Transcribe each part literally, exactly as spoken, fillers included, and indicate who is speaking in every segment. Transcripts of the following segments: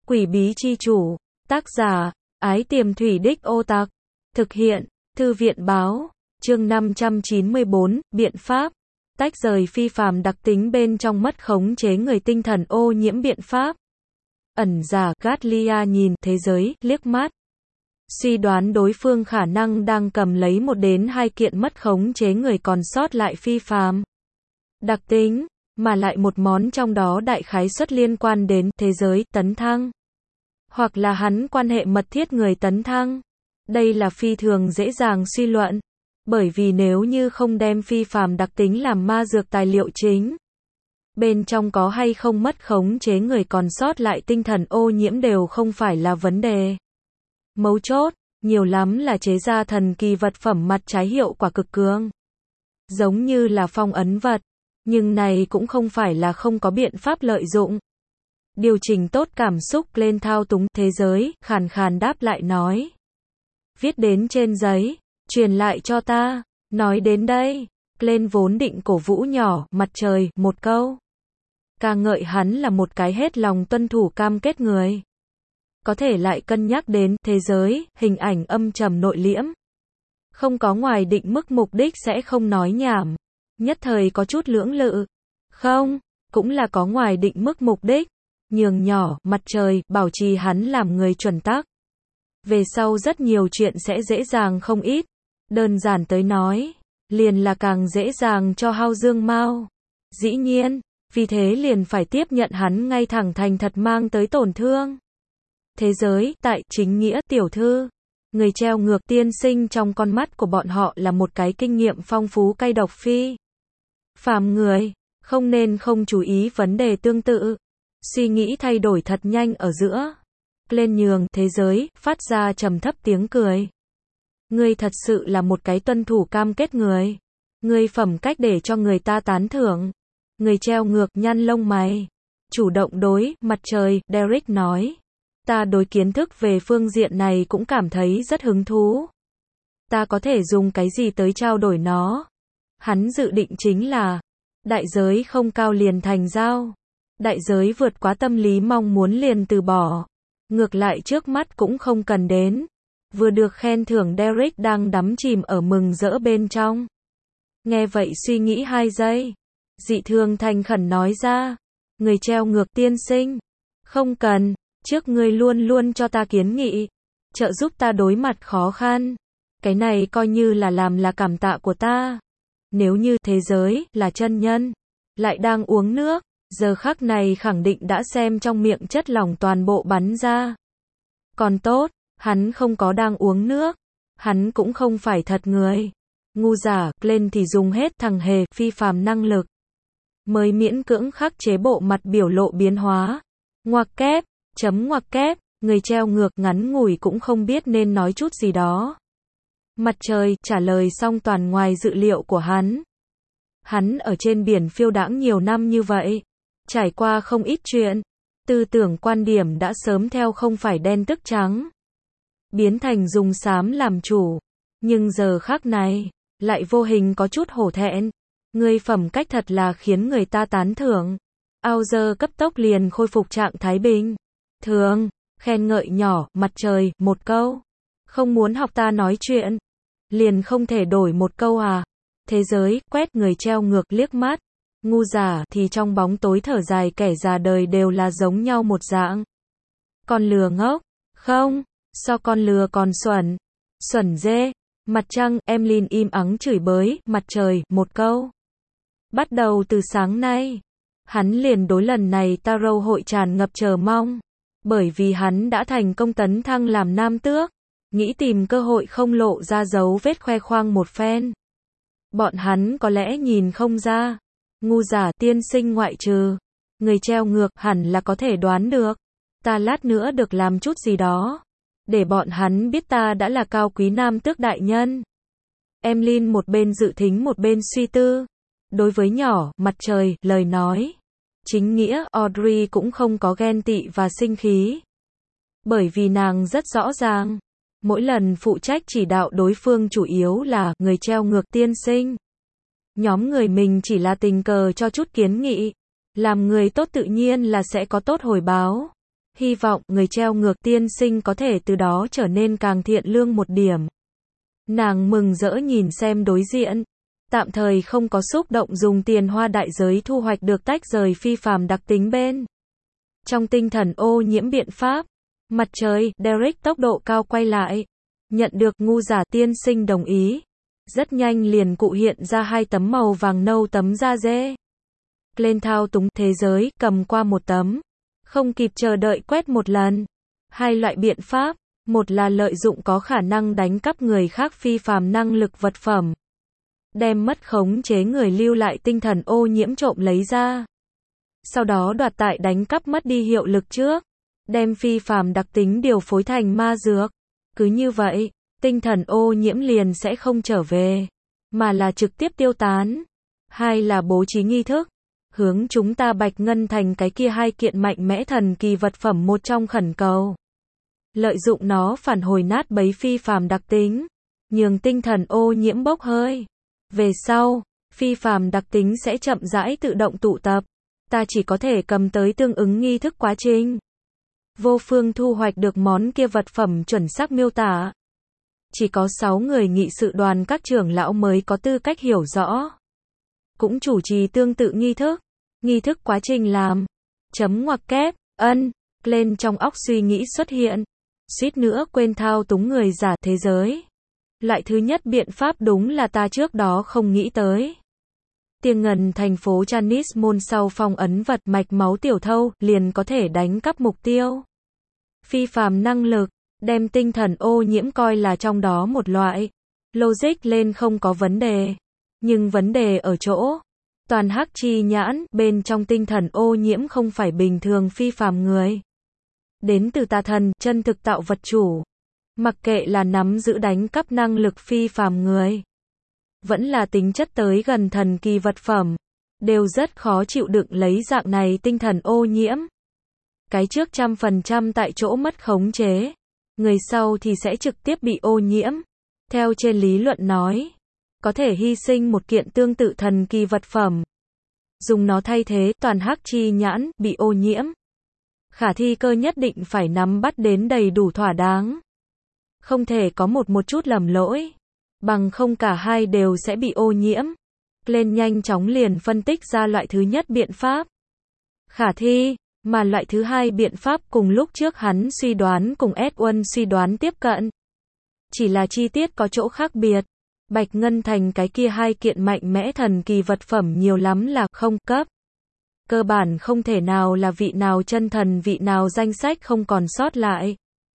Speaker 1: Quỷ bí chi chủ. Tác giả, Ái Tiềm Thủy Đích Ô Tạc. Thực hiện, Thư viện báo. Chương năm trăm chín mươi bốn, biện pháp. Tách rời phi phàm đặc tính bên trong mất khống chế người tinh thần ô nhiễm biện pháp. Ẩn giả Gatlia nhìn thế giới, liếc mắt. Suy đoán đối phương khả năng đang cầm lấy một đến hai kiện mất khống chế người còn sót lại phi phàm đặc tính, mà lại một món trong đó đại khái suất liên quan đến thế giới tấn thăng. Hoặc là hắn quan hệ mật thiết người tấn thăng. Đây là phi thường dễ dàng suy luận. Bởi vì nếu như không đem phi phàm đặc tính làm ma dược tài liệu chính, bên trong có hay không mất khống chế người còn sót lại tinh thần ô nhiễm đều không phải là vấn đề. Mấu chốt, nhiều lắm là chế ra thần kỳ vật phẩm mặt trái hiệu quả cực cường. Giống như là phong ấn vật, nhưng này cũng không phải là không có biện pháp lợi dụng. Điều chỉnh tốt cảm xúc lên thao túng thế giới, khàn khàn đáp lại nói. Viết đến trên giấy, truyền lại cho ta. Nói đến đây, lên vốn định cổ vũ nhỏ, mặt trời, một câu. Ca ngợi hắn là một cái hết lòng tuân thủ cam kết người. Có thể lại cân nhắc đến thế giới, hình ảnh âm trầm nội liễm. Không có ngoài định mức mục đích sẽ không nói nhảm. Nhất thời có chút lưỡng lự. Không, cũng là có ngoài định mức mục đích. Nhường nhỏ, mặt trời, bảo trì hắn làm người chuẩn tắc. Về sau rất nhiều chuyện sẽ dễ dàng không ít. Đơn giản tới nói, liền là càng dễ dàng cho hao dương mau. Dĩ nhiên, vì thế liền phải tiếp nhận hắn ngay thẳng thành thật mang tới tổn thương. Thế giới, tại chính nghĩa tiểu thư, người treo ngược tiên sinh trong con mắt của bọn họ là một cái kinh nghiệm phong phú cay độc phi phàm người, không nên không chú ý vấn đề tương tự. Suy nghĩ thay đổi thật nhanh ở giữa. Lên nhường thế giới, phát ra trầm thấp tiếng cười. Ngươi thật sự là một cái tuân thủ cam kết người. Ngươi phẩm cách để cho người ta tán thưởng. Người treo ngược nhăn lông mày. Chủ động đối, mặt trời, Derek nói. Ta đối kiến thức về phương diện này cũng cảm thấy rất hứng thú. Ta có thể dùng cái gì tới trao đổi nó? Hắn dự định chính là, đại giới không cao liền thành giao. Đại giới vượt quá tâm lý mong muốn liền từ bỏ. Ngược lại trước mắt cũng không cần đến. Vừa được khen thưởng Derek đang đắm chìm ở mừng rỡ bên trong. Nghe vậy suy nghĩ hai giây. Dị thường thành khẩn nói ra. Người treo ngược tiên sinh. Không cần, trước ngươi luôn luôn cho ta kiến nghị. Trợ giúp ta đối mặt khó khăn. Cái này coi như là làm là cảm tạ của ta. Nếu như thế giới là chân nhân, lại đang uống nước, giờ khắc này khẳng định đã xem trong miệng chất lỏng toàn bộ bắn ra. Còn tốt, hắn không có đang uống nước. Hắn cũng không phải thật người. Ngu giả, lên thì dùng hết thằng hề, phi phàm năng lực. Mới miễn cưỡng khắc chế bộ mặt biểu lộ biến hóa. Ngoặc kép, chấm ngoặc kép, người treo ngược ngắn ngủi cũng không biết nên nói chút gì đó. Mặt trời, trả lời xong toàn ngoài dự liệu của hắn. Hắn ở trên biển phiêu đãng nhiều năm như vậy. Trải qua không ít chuyện. Tư tưởng quan điểm đã sớm theo không phải đen tức trắng. Biến thành dùng xám làm chủ. Nhưng giờ khắc này, lại vô hình có chút hổ thẹn. Ngươi phẩm cách thật là khiến người ta tán thưởng. Ao giờ cấp tốc liền khôi phục trạng thái bình thường, khen ngợi nhỏ, mặt trời, một câu. Không muốn học ta nói chuyện. Liền không thể đổi một câu à. Thế giới, quét người treo ngược liếc mắt. Ngu giả thì trong bóng tối thở dài kẻ già đời đều là giống nhau một dạng. Con lừa ngốc. Không, so con lừa còn xuẩn. Xuẩn dê. Mặt trăng, Emlyn im ắng chửi bới, mặt trời, một câu. Bắt đầu từ sáng nay, hắn liền đối lần này Tarot hội tràn ngập chờ mong. Bởi vì hắn đã thành công tấn thăng làm nam tước. Nghĩ tìm cơ hội không lộ ra dấu vết khoe khoang một phen. Bọn hắn có lẽ nhìn không ra. Ngu giả tiên sinh ngoại trừ. Người treo ngược hẳn là có thể đoán được. Ta lát nữa được làm chút gì đó. Để bọn hắn biết ta đã là cao quý nam tước đại nhân. Emlyn một bên dự thính một bên suy tư. Đối với nhỏ, mặt trời, lời nói. Chính nghĩa, Audrey cũng không có ghen tị và sinh khí. Bởi vì nàng rất rõ ràng. Mỗi lần phụ trách chỉ đạo đối phương chủ yếu là người treo ngược tiên sinh. Nhóm người mình chỉ là tình cờ cho chút kiến nghị. Làm người tốt tự nhiên là sẽ có tốt hồi báo. Hy vọng người treo ngược tiên sinh có thể từ đó trở nên càng thiện lương một điểm. Nàng mừng rỡ nhìn xem đối diện. Tạm thời không có xúc động dùng tiền hoa đại giới thu hoạch được tách rời phi phàm đặc tính bên trong tinh thần ô nhiễm biện pháp. Mặt trời, Derek tốc độ cao quay lại. Nhận được ngu giả tiên sinh đồng ý. Rất nhanh liền cụ hiện ra hai tấm màu vàng nâu tấm da dê. Lên thao túng thế giới, cầm qua một tấm. Không kịp chờ đợi quét một lần. Hai loại biện pháp. Một là lợi dụng có khả năng đánh cắp người khác phi phàm năng lực vật phẩm. Đem mất khống chế người lưu lại tinh thần ô nhiễm trộm lấy ra. Sau đó đoạt tại đánh cắp mất đi hiệu lực trước. Đem phi phàm đặc tính điều phối thành ma dược. Cứ như vậy, tinh thần ô nhiễm liền sẽ không trở về, mà là trực tiếp tiêu tán. Hai là bố trí nghi thức. Hướng chúng ta Bạch Ngân Thành cái kia hai kiện mạnh mẽ thần kỳ vật phẩm một trong khẩn cầu. Lợi dụng nó phản hồi nát bấy phi phàm đặc tính. Nhường tinh thần ô nhiễm bốc hơi. Về sau, phi phàm đặc tính sẽ chậm rãi tự động tụ tập. Ta chỉ có thể cầm tới tương ứng nghi thức quá trình. Vô phương thu hoạch được món kia vật phẩm chuẩn xác miêu tả. Chỉ có sáu người nghị sự đoàn các trưởng lão mới có tư cách hiểu rõ. Cũng chủ trì tương tự nghi thức. Nghi thức quá trình làm. Chấm ngoặc kép, ân, lên trong óc suy nghĩ xuất hiện. Suýt nữa quên thao túng người giả thế giới. Loại thứ nhất biện pháp đúng là ta trước đó không nghĩ tới. Tiền ngần thành phố Chanis Môn sau phong ấn vật mạch máu tiểu thâu liền có thể đánh cắp mục tiêu. Phi phàm năng lực, đem tinh thần ô nhiễm coi là trong đó một loại. Logic lên không có vấn đề. Nhưng vấn đề ở chỗ, toàn hắc chi nhãn bên trong tinh thần ô nhiễm không phải bình thường phi phàm người. Đến từ tà thần, chân thực tạo vật chủ. Mặc kệ là nắm giữ đánh cắp năng lực phi phàm người, vẫn là tính chất tới gần thần kỳ vật phẩm, đều rất khó chịu đựng lấy dạng này tinh thần ô nhiễm. Cái trước trăm phần trăm tại chỗ mất khống chế, người sau thì sẽ trực tiếp bị ô nhiễm. Theo trên lý luận nói, có thể hy sinh một kiện tương tự thần kỳ vật phẩm, dùng nó thay thế toàn hắc chi nhãn bị ô nhiễm. Khả thi cơ nhất định phải nắm bắt đến đầy đủ thỏa đáng. Không thể có một một chút lầm lỗi, bằng không cả hai đều sẽ bị ô nhiễm. Lên nhanh chóng liền phân tích ra loại thứ nhất biện pháp. Khả thi, mà loại thứ hai biện pháp cùng lúc trước hắn suy đoán cùng Edwin suy đoán tiếp cận. Chỉ là chi tiết có chỗ khác biệt. Bạch Ngân Thành cái kia hai kiện mạnh mẽ thần kỳ vật phẩm nhiều lắm là không cấp. Cơ bản không thể nào là vị nào chân thần vị nào danh sách không còn sót lại.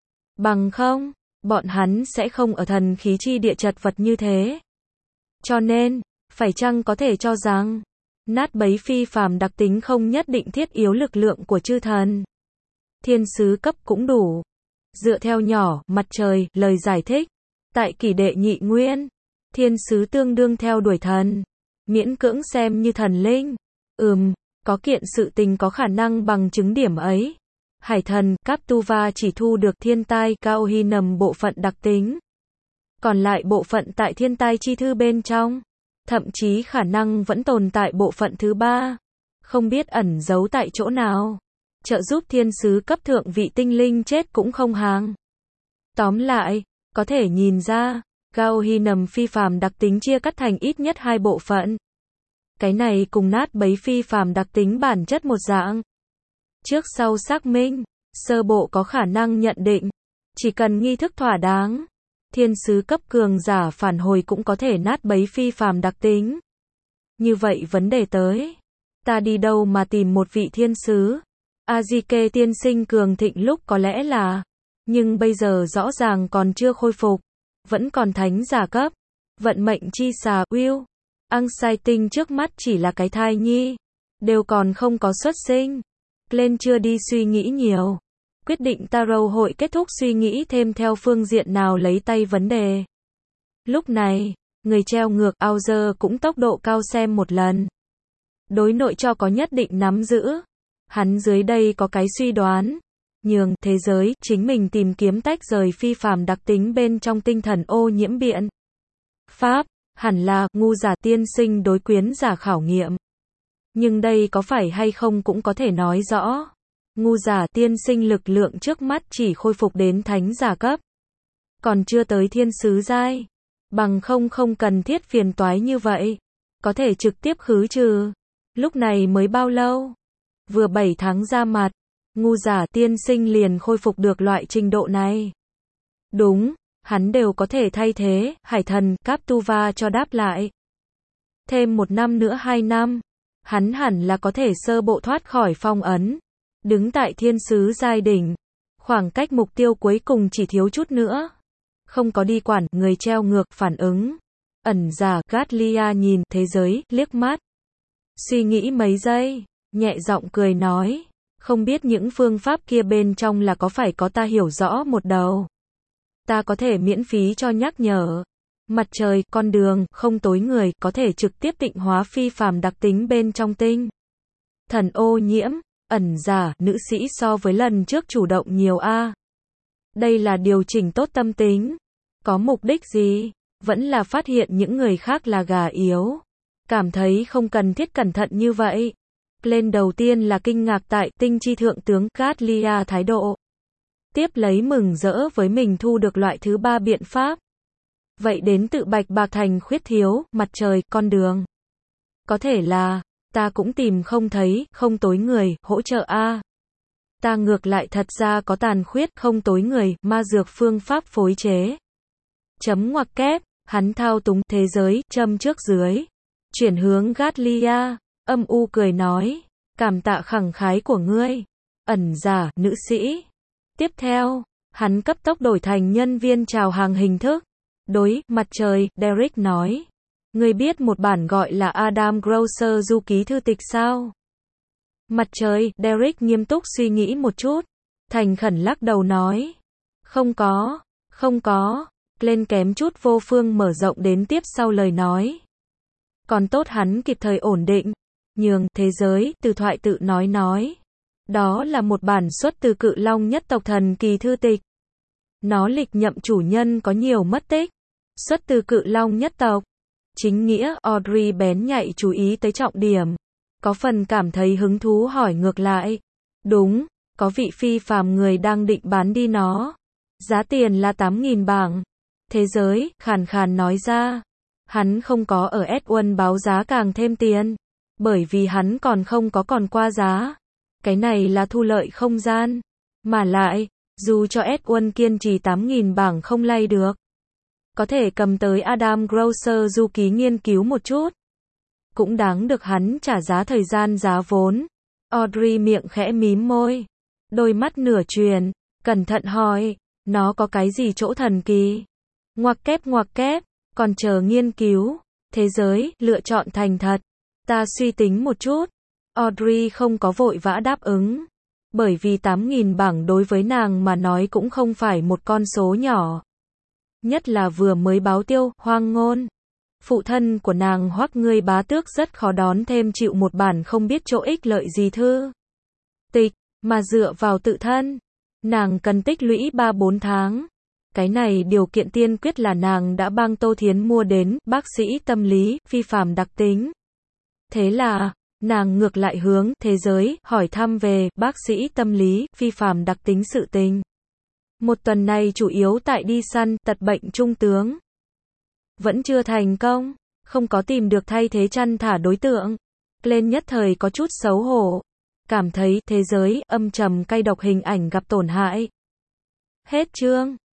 Speaker 1: Bằng không, bọn hắn sẽ không ở thần khí chi địa chật vật như thế. Cho nên, phải chăng có thể cho rằng, nát bấy phi phàm đặc tính không nhất định thiết yếu lực lượng của chư thần. Thiên sứ cấp cũng đủ. Dựa theo nhỏ, mặt trời, lời giải thích. Tại kỷ đệ nhị nguyên, thiên sứ tương đương theo đuổi thần. Miễn cưỡng xem như thần linh. Ừm, có kiện sự tình có khả năng bằng chứng điểm ấy. Hải thần, Captuva chỉ thu được thiên tai Kaohinam bộ phận đặc tính. Còn lại bộ phận tại thiên tai chi thư bên trong. Thậm chí khả năng vẫn tồn tại bộ phận thứ ba. Không biết ẩn giấu tại chỗ nào. Trợ giúp thiên sứ cấp thượng vị tinh linh chết cũng không hàng. Tóm lại, có thể nhìn ra, Kaohinam phi phàm đặc tính chia cắt thành ít nhất hai bộ phận. Cái này cùng nát bấy phi phàm đặc tính bản chất một dạng. Trước sau xác minh, sơ bộ có khả năng nhận định, chỉ cần nghi thức thỏa đáng, thiên sứ cấp cường giả phản hồi cũng có thể nát bấy phi phàm đặc tính. Như vậy vấn đề tới, ta đi đâu mà tìm một vị thiên sứ? Azike tiên sinh cường thịnh lúc có lẽ là, nhưng bây giờ rõ ràng còn chưa khôi phục, vẫn còn thánh giả cấp, vận mệnh chi xà, Will, Anxiety trước mắt chỉ là cái thai nhi, đều còn không có xuất sinh. Lên chưa đi suy nghĩ nhiều. Quyết định Tarot hội kết thúc suy nghĩ thêm theo phương diện nào lấy tay vấn đề. Lúc này, người treo ngược Auger cũng tốc độ cao xem một lần. Đối nội cho có nhất định nắm giữ. Hắn dưới đây có cái suy đoán. Nhường thế giới chính mình tìm kiếm tách rời phi phàm đặc tính bên trong tinh thần ô nhiễm biện pháp. Hẳn là ngu giả tiên sinh đối quyến giả khảo nghiệm. Nhưng đây có phải hay không cũng có thể nói rõ. Ngu giả tiên sinh lực lượng trước mắt chỉ khôi phục đến thánh giả cấp. Còn chưa tới thiên sứ giai. Bằng không không cần thiết phiền toái như vậy. Có thể trực tiếp khứ trừ. Lúc này mới bao lâu? Vừa bảy tháng ra mặt. Ngu giả tiên sinh liền khôi phục được loại trình độ này. Đúng, hắn đều có thể thay thế, hải thần, Captuva cho đáp lại. Thêm một năm nữa hai năm. Hắn hẳn là có thể sơ bộ thoát khỏi phong ấn. Đứng tại thiên sứ giai đỉnh. Khoảng cách mục tiêu cuối cùng chỉ thiếu chút nữa. Không có đi quản, người treo ngược, phản ứng. Ẩn giả, Gatlia nhìn thế giới, liếc mắt. Suy nghĩ mấy giây, nhẹ giọng cười nói. Không biết những phương pháp kia bên trong là có phải có ta hiểu rõ một đầu. Ta có thể miễn phí cho nhắc nhở. Mặt trời, con đường, không tối người, có thể trực tiếp tịnh hóa phi phàm đặc tính bên trong tinh. Thần ô nhiễm, ẩn giả, nữ sĩ so với lần trước chủ động nhiều a. Đây là điều chỉnh tốt tâm tính. Có mục đích gì? Vẫn là phát hiện những người khác là gà yếu. Cảm thấy không cần thiết cẩn thận như vậy. Lên đầu tiên là kinh ngạc tại tinh chi thượng tướng Gatlia thái độ. Tiếp lấy mừng rỡ với mình thu được loại thứ ba biện pháp. Vậy đến tự bạch bạc thành khuyết thiếu, mặt trời, con đường. Có thể là, ta cũng tìm không thấy, không tối người, hỗ trợ a. Ta ngược lại thật ra có tàn khuyết, không tối người, ma dược phương pháp phối chế. Chấm ngoặc kép, hắn thao túng thế giới, châm trước dưới. Chuyển hướng Gatlia, âm u cười nói, cảm tạ khẳng khái của ngươi. Ẩn giả, nữ sĩ. Tiếp theo, hắn cấp tốc đổi thành nhân viên chào hàng hình thức. Đối, mặt trời, Derek nói. Ngươi biết một bản gọi là Adam Grosser du ký thư tịch sao? Mặt trời, Derek nghiêm túc suy nghĩ một chút. Thành khẩn lắc đầu nói. Không có, không có. Lên kém chút vô phương mở rộng đến tiếp sau lời nói. Còn tốt hắn kịp thời ổn định. Nhường, thế giới, từ thoại tự nói nói. Đó là một bản xuất từ Cự Long nhất tộc thần kỳ thư tịch. Nó lịch nhậm chủ nhân có nhiều mất tích. Xuất từ Cự Long nhất tộc. Chính nghĩa, Audrey bén nhạy chú ý tới trọng điểm. Có phần cảm thấy hứng thú hỏi ngược lại. Đúng, có vị phi phàm người đang định bán đi nó. Giá tiền là tám nghìn bảng. Thế giới, khàn khàn nói ra. Hắn không có ở ét một báo giá càng thêm tiền. Bởi vì hắn còn không có còn qua giá. Cái này là thu lợi không gian. Mà lại, dù cho ét một kiên trì tám nghìn bảng không lay được. Có thể cầm tới Adam Grosser du ký nghiên cứu một chút. Cũng đáng được hắn trả giá thời gian giá vốn. Audrey miệng khẽ mím môi. Đôi mắt nửa truyền. Cẩn thận hỏi. Nó có cái gì chỗ thần kỳ? Ngoặc kép ngoặc kép. Còn chờ nghiên cứu. Thế giới, lựa chọn thành thật. Ta suy tính một chút. Audrey không có vội vã đáp ứng. Bởi vì tám nghìn bảng đối với nàng mà nói cũng không phải một con số nhỏ. Nhất là vừa mới báo tiêu, hoang ngôn. Phụ thân của nàng Hoắc Ngươi Bá Tước rất khó đón thêm chịu một bản không biết chỗ ích lợi gì thư tịch, mà dựa vào tự thân. Nàng cần tích lũy ba bốn tháng. Cái này điều kiện tiên quyết là nàng đã bang Tô Thiến mua đến, bác sĩ tâm lý, phi phàm đặc tính. Thế là, nàng ngược lại hướng, thế giới, hỏi thăm về, bác sĩ tâm lý, phi phàm đặc tính sự tình. Một tuần này chủ yếu tại đi săn, tật bệnh trung tướng. Vẫn chưa thành công, không có tìm được thay thế chăn thả đối tượng. Lên nhất thời có chút xấu hổ. Cảm thấy, thế giới, âm trầm cay độc hình ảnh gặp tổn hại. Hết chương.